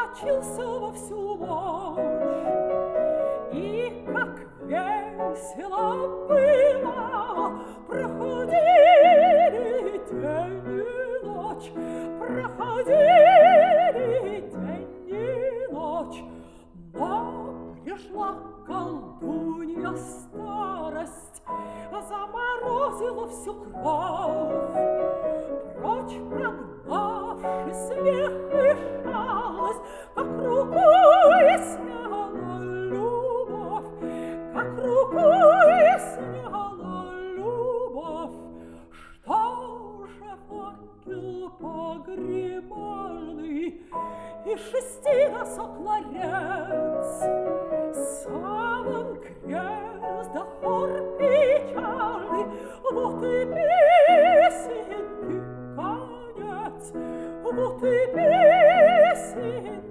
волочился во всю ночь. И как весело было, проходили день и ночь, проходили день и ночь. Но пришла колдунья старость, заморозила всю кровь. Прочь прогнавши смех и шалость, как рукой сняла любовь, как рукой сняла любовь. Что же факел погребальный и 6 досок ларец, саван, крест да хор печальный, вот и песенки конец, вот и песенки